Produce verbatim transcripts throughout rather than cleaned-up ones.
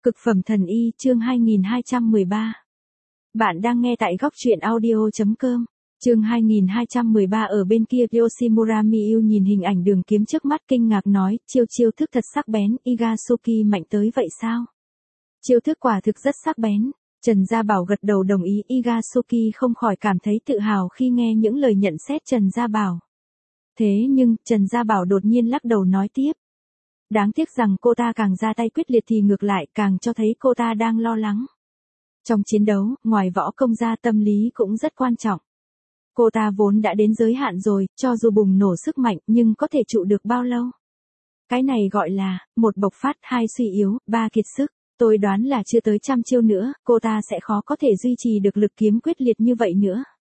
Cực phẩm thần y chương hai nghìn hai trăm mười ba. Bạn đang nghe tại góc truyện audio chấm com. Chương hai nghìn hai trăm mười ba. Ở bên kia Yoshimura Miyu nhìn hình ảnh đường kiếm trước mắt kinh ngạc nói, chiêu chiêu thức thật sắc bén, Igasuki mạnh tới vậy sao? Chiêu thức quả thực rất sắc bén. Trần Gia Bảo gật đầu đồng ý, Igasuki không khỏi cảm thấy tự hào khi nghe những lời nhận xét Trần Gia Bảo. Thế nhưng, Trần Gia Bảo đột nhiên lắc đầu nói tiếp. Đáng tiếc rằng cô ta càng ra tay quyết liệt thì ngược lại càng cho thấy cô ta đang lo lắng. Trong chiến đấu, ngoài võ công ra tâm lý cũng rất quan trọng. Cô ta vốn đã đến giới hạn rồi, cho dù bùng nổ sức mạnh nhưng có thể trụ được bao lâu. Cái này gọi là, một bộc phát, hai suy yếu, ba kiệt sức. Tôi đoán là chưa tới trăm chiêu nữa, cô ta sẽ khó có thể duy trì được lực kiếm quyết liệt như vậy nữa.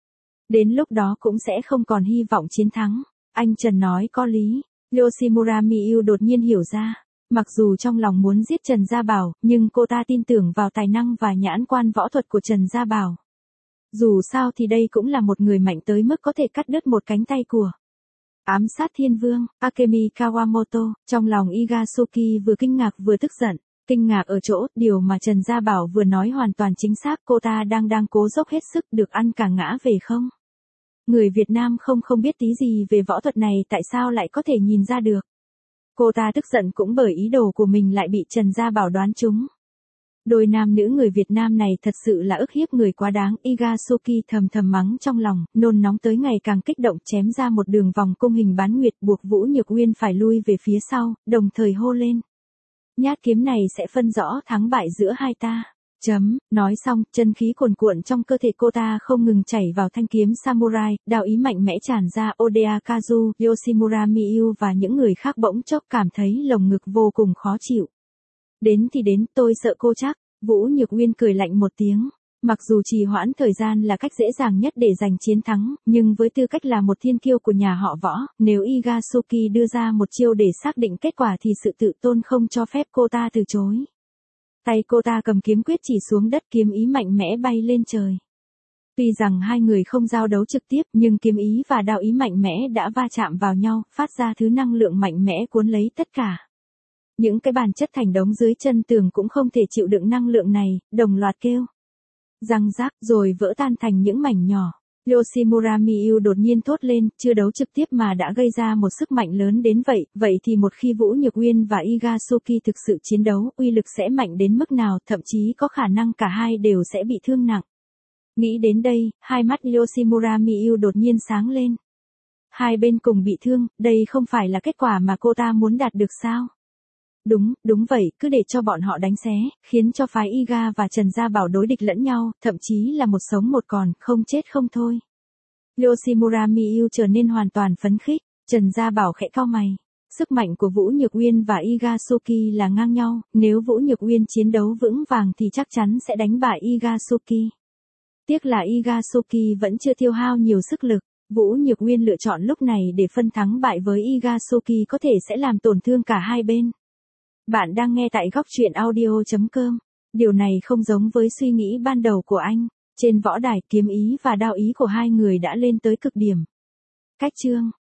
Đến lúc đó cũng sẽ không còn hy vọng chiến thắng. Anh Trần nói có lý. Yoshimura Miyu đột nhiên hiểu ra, mặc dù trong lòng muốn giết Trần Gia Bảo, nhưng cô ta tin tưởng vào tài năng và nhãn quan võ thuật của Trần Gia Bảo. Dù sao thì đây cũng là một người mạnh tới mức có thể cắt đứt một cánh tay của ám sát thiên vương, Akemi Kawamoto. Trong lòng Igasuki vừa kinh ngạc vừa tức giận. Kinh ngạc ở chỗ, điều mà Trần Gia Bảo vừa nói hoàn toàn chính xác, cô ta đang đang cố dốc hết sức được ăn cả ngã về không? Người Việt Nam không không biết tí gì về võ thuật này tại sao lại có thể nhìn ra được. Cô ta tức giận cũng bởi ý đồ của mình lại bị Trần Gia Bảo đoán trúng. Đôi nam nữ người Việt Nam này thật sự là ức hiếp người quá đáng. Igasuki thầm thầm mắng trong lòng, nôn nóng tới ngày càng kích động chém ra một đường vòng cung hình bán nguyệt buộc Vũ Nhược Uyên phải lui về phía sau, đồng thời hô lên. Nhát kiếm này sẽ phân rõ thắng bại giữa hai ta. Chấm, nói xong, chân khí cuồn cuộn trong cơ thể cô ta không ngừng chảy vào thanh kiếm samurai, đạo ý mạnh mẽ tràn ra. Oda Kazu, Yoshimura Miyu và những người khác bỗng chốc cảm thấy lồng ngực vô cùng khó chịu. Đến thì đến, tôi sợ cô chắc. Vũ Nhược Uyên cười lạnh một tiếng. Mặc dù trì hoãn thời gian là cách dễ dàng nhất để giành chiến thắng, nhưng với tư cách là một thiên kiêu của nhà họ Võ, nếu Igasuki đưa ra một chiêu để xác định kết quả thì sự tự tôn không cho phép cô ta từ chối. Tay cô ta cầm kiếm quyết chỉ xuống đất, kiếm ý mạnh mẽ bay lên trời. Tuy rằng hai người không giao đấu trực tiếp, nhưng kiếm ý và đạo ý mạnh mẽ đã va chạm vào nhau, phát ra thứ năng lượng mạnh mẽ cuốn lấy tất cả. Những cái bàn chất thành đống dưới chân tường cũng không thể chịu đựng năng lượng này, đồng loạt kêu răng rác rồi vỡ tan thành những mảnh nhỏ. Yoshimura Miyu đột nhiên thốt lên, chưa đấu trực tiếp mà đã gây ra một sức mạnh lớn đến vậy, vậy thì một khi Vũ Nhược Uyên và Igasuki thực sự chiến đấu, uy lực sẽ mạnh đến mức nào, thậm chí có khả năng cả hai đều sẽ bị thương nặng. Nghĩ đến đây, hai mắt Yoshimura Miyu đột nhiên sáng lên. Hai bên cùng bị thương, đây không phải là kết quả mà cô ta muốn đạt được sao? Đúng, đúng vậy, cứ để cho bọn họ đánh xé, khiến cho phái Iga và Trần Gia Bảo đối địch lẫn nhau, thậm chí là một sống một còn, không chết không thôi. Yoshimura Miyu trở nên hoàn toàn phấn khích. Trần Gia Bảo khẽ cau mày. Sức mạnh của Vũ Nhược Uyên và Igasuki là ngang nhau, nếu Vũ Nhược Uyên chiến đấu vững vàng thì chắc chắn sẽ đánh bại Igasuki. Tiếc là Igasuki vẫn chưa tiêu hao nhiều sức lực. Vũ Nhược Uyên lựa chọn lúc này để phân thắng bại với Igasuki có thể sẽ làm tổn thương cả hai bên. Bạn đang nghe tại góc truyện audio chấm com. Điều này không giống với suy nghĩ ban đầu của anh. Trên võ đài, kiếm ý và đạo ý của hai người đã lên tới cực điểm. Cách chương